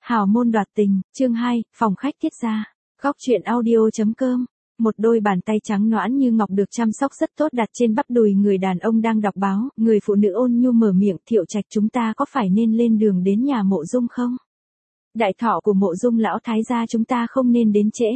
Hào môn đoạt tình, chương 2, phòng khách Tiết gia. Góc truyện audio.com. Một đôi bàn tay trắng nõn như ngọc được chăm sóc rất tốt đặt trên bắp đùi người đàn ông đang đọc báo, người phụ nữ ôn nhu mở miệng, Thiệu Trạch, chúng ta có phải nên lên đường đến nhà Mộ Dung không? Đại thọ của Mộ Dung lão thái gia chúng ta không nên đến trễ.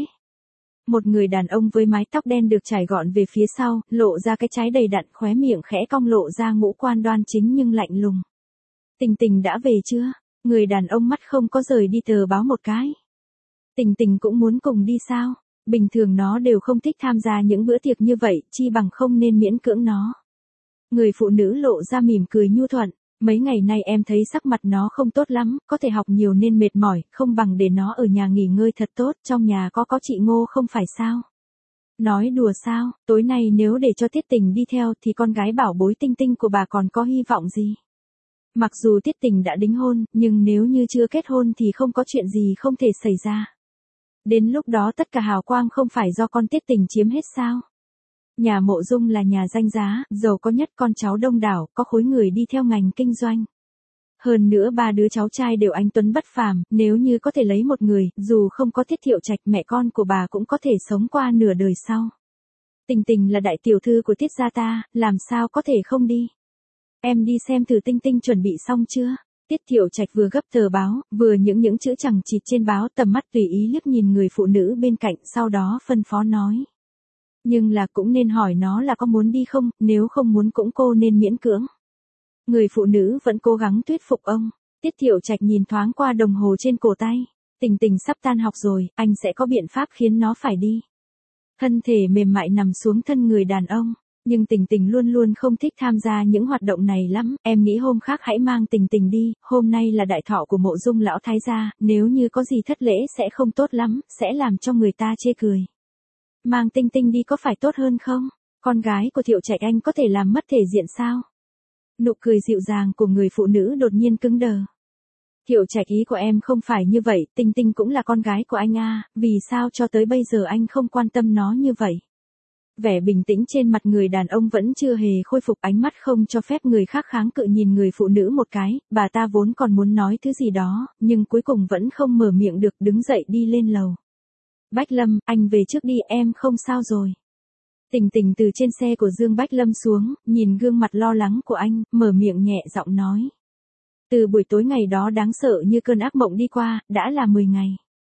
Một người đàn ông với mái tóc đen được trải gọn về phía sau, lộ ra cái trái đầy đặn, khóe miệng khẽ cong lộ ra ngũ quan đoan chính nhưng lạnh lùng. Tình Tình đã về chưa? Người đàn ông mắt không có rời đi tờ báo một cái. Tình Tình cũng muốn cùng đi sao? Bình thường nó đều không thích tham gia những bữa tiệc như vậy, chi bằng không nên miễn cưỡng nó. Người phụ nữ lộ ra mỉm cười nhu thuận, mấy ngày nay em thấy sắc mặt nó không tốt lắm, có thể học nhiều nên mệt mỏi, không bằng để nó ở nhà nghỉ ngơi thật tốt, trong nhà có chị Ngô không phải sao? Nói đùa sao, tối nay nếu để cho Tiết Tình đi theo thì con gái bảo bối Tinh Tinh của bà còn có hy vọng gì? Mặc dù Tiết Tình đã đính hôn, nhưng nếu như chưa kết hôn thì không có chuyện gì không thể xảy ra. Đến lúc đó tất cả hào quang không phải do con Tiết Tình chiếm hết sao? Nhà Mộ Dung là nhà danh giá, giàu có nhất, con cháu đông đảo, có khối người đi theo ngành kinh doanh. Hơn nữa ba đứa cháu trai đều anh tuấn bất phàm, nếu như có thể lấy một người, dù không có Tiết Thiệu Trạch, mẹ con của bà cũng có thể sống qua nửa đời sau. Tình Tình là đại tiểu thư của Tiết gia ta, làm sao có thể không đi? Em đi xem thử Tinh Tinh chuẩn bị xong chưa? Tiết Thiệu Trạch vừa gấp tờ báo, vừa những chữ chằng chịt trên báo, tầm mắt tùy ý liếc nhìn người phụ nữ bên cạnh, sau đó phân phó nói. Nhưng là cũng nên hỏi nó là có muốn đi không, nếu không muốn cũng cô nên miễn cưỡng. Người phụ nữ vẫn cố gắng thuyết phục ông. Tiết Thiệu Trạch nhìn thoáng qua đồng hồ trên cổ tay. Tình Tình sắp tan học rồi, anh sẽ có biện pháp khiến nó phải đi. Thân thể mềm mại nằm xuống thân người đàn ông. Nhưng Tình Tình luôn luôn không thích tham gia những hoạt động này lắm, em nghĩ hôm khác hãy mang Tình Tình đi, hôm nay là đại thọ của Mộ Dung lão thái gia, nếu như có gì thất lễ sẽ không tốt lắm, sẽ làm cho người ta chê cười. Mang Tinh Tinh đi có phải tốt hơn không? Con gái của Thiệu Trạch anh có thể làm mất thể diện sao? Nụ cười dịu dàng của người phụ nữ đột nhiên cứng đờ. Thiệu Trạch, ý của em không phải như vậy, Tinh Tinh cũng là con gái của anh à, vì sao cho tới bây giờ anh không quan tâm nó như vậy? Vẻ bình tĩnh trên mặt người đàn ông vẫn chưa hề khôi phục, ánh mắt không cho phép người khác kháng cự nhìn người phụ nữ một cái, bà ta vốn còn muốn nói thứ gì đó, nhưng cuối cùng vẫn không mở miệng được, đứng dậy đi lên lầu. Bách Lâm, anh về trước đi, em không sao rồi. Tình Tình từ trên xe của Dương Bách Lâm xuống, nhìn gương mặt lo lắng của anh, mở miệng nhẹ giọng nói. Từ buổi tối ngày đó đáng sợ như cơn ác mộng đi qua, đã là 10 ngày.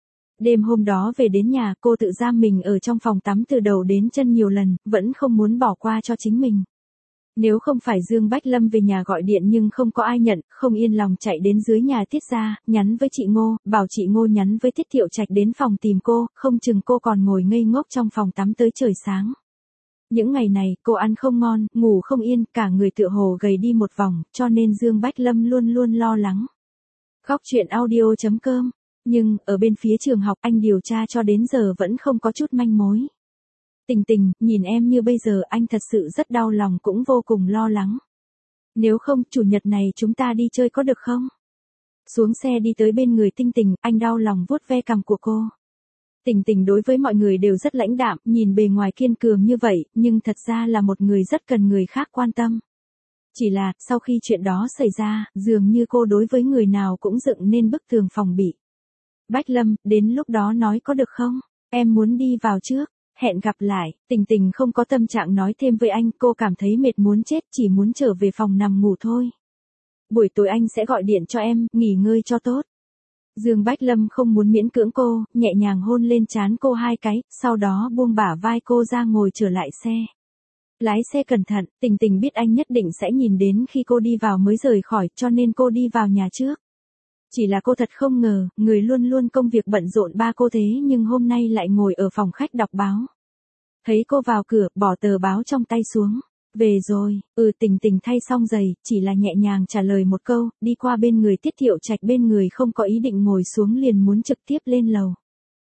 Đêm hôm đó về đến nhà, cô tự giam mình ở trong phòng tắm từ đầu đến chân nhiều lần, vẫn không muốn bỏ qua cho chính mình. Nếu không phải Dương Bách Lâm về nhà gọi điện nhưng không có ai nhận, không yên lòng chạy đến dưới nhà Tiết gia, nhắn với chị Ngô, bảo chị Ngô nhắn với Tiết Thiệu Trạch đến phòng tìm cô, không chừng cô còn ngồi ngây ngốc trong phòng tắm tới trời sáng. Những ngày này, cô ăn không ngon, ngủ không yên, cả người tựa hồ gầy đi một vòng, cho nên Dương Bách Lâm luôn luôn lo lắng. Góc truyện audio.com. Nhưng, ở bên phía trường học, anh điều tra cho đến giờ vẫn không có chút manh mối. Tình Tình, nhìn em như bây giờ anh thật sự rất đau lòng cũng vô cùng lo lắng. Nếu không, chủ nhật này chúng ta đi chơi có được không? Xuống xe đi tới bên người Tinh Tình, anh đau lòng vuốt ve cằm của cô. Tình Tình đối với mọi người đều rất lãnh đạm, nhìn bề ngoài kiên cường như vậy, nhưng thật ra là một người rất cần người khác quan tâm. Chỉ là, sau khi chuyện đó xảy ra, dường như cô đối với người nào cũng dựng nên bức tường phòng bị. Bách Lâm, đến lúc đó nói có được không? Em muốn đi vào trước. Hẹn gặp lại. Tình Tình không có tâm trạng nói thêm với anh, cô cảm thấy mệt muốn chết, chỉ muốn trở về phòng nằm ngủ thôi. Buổi tối anh sẽ gọi điện cho em, nghỉ ngơi cho tốt. Dương Bách Lâm không muốn miễn cưỡng cô, nhẹ nhàng hôn lên trán cô 2 cái, sau đó buông bả vai cô ra ngồi trở lại xe. Lái xe cẩn thận, Tình Tình biết anh nhất định sẽ nhìn đến khi cô đi vào mới rời khỏi, cho nên cô đi vào nhà trước. Chỉ là cô thật không ngờ, người luôn luôn công việc bận rộn ba cô thế nhưng hôm nay lại ngồi ở phòng khách đọc báo. Thấy cô vào cửa, bỏ tờ báo trong tay xuống. Về rồi, Tình Tình thay xong giày, chỉ là nhẹ nhàng trả lời một câu, đi qua bên người Tiết Thiệu Trạch, bên người không có ý định ngồi xuống liền muốn trực tiếp lên lầu.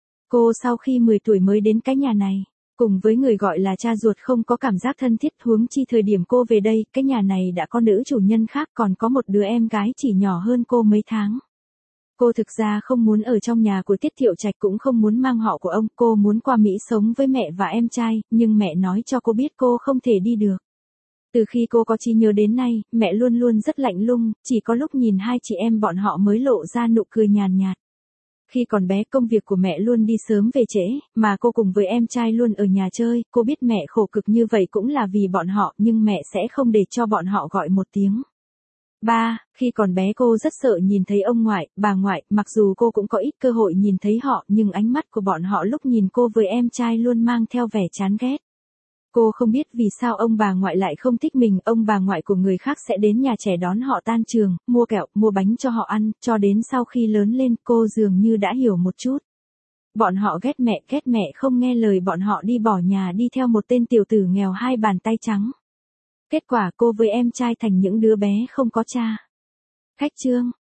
Cô sau khi 10 tuổi mới đến cái nhà này, cùng với người gọi là cha ruột không có cảm giác thân thiết, huống chi thời điểm cô về đây, cái nhà này đã có nữ chủ nhân khác, còn có một đứa em gái chỉ nhỏ hơn cô mấy tháng. Cô thực ra không muốn ở trong nhà của Tiết Thiệu Trạch, cũng không muốn mang họ của ông, cô muốn qua Mỹ sống với mẹ và em trai, nhưng mẹ nói cho cô biết cô không thể đi được. Từ khi cô có trí nhớ đến nay, mẹ luôn luôn rất lạnh lùng, chỉ có lúc nhìn hai chị em bọn họ mới lộ ra nụ cười nhàn nhạt. Khi còn bé công việc của mẹ luôn đi sớm về trễ, mà cô cùng với em trai luôn ở nhà chơi, cô biết mẹ khổ cực như vậy cũng là vì bọn họ, nhưng mẹ sẽ không để cho bọn họ gọi một tiếng. 3. Khi còn bé cô rất sợ nhìn thấy ông ngoại, bà ngoại, mặc dù cô cũng có ít cơ hội nhìn thấy họ, nhưng ánh mắt của bọn họ lúc nhìn cô với em trai luôn mang theo vẻ chán ghét. Cô không biết vì sao ông bà ngoại lại không thích mình, ông bà ngoại của người khác sẽ đến nhà trẻ đón họ tan trường, mua kẹo, mua bánh cho họ ăn, cho đến sau khi lớn lên cô dường như đã hiểu một chút. Bọn họ ghét mẹ không nghe lời bọn họ đi bỏ nhà đi theo một tên tiểu tử nghèo hai bàn tay trắng. Kết quả cô với em trai thành những đứa bé không có cha. Khách chương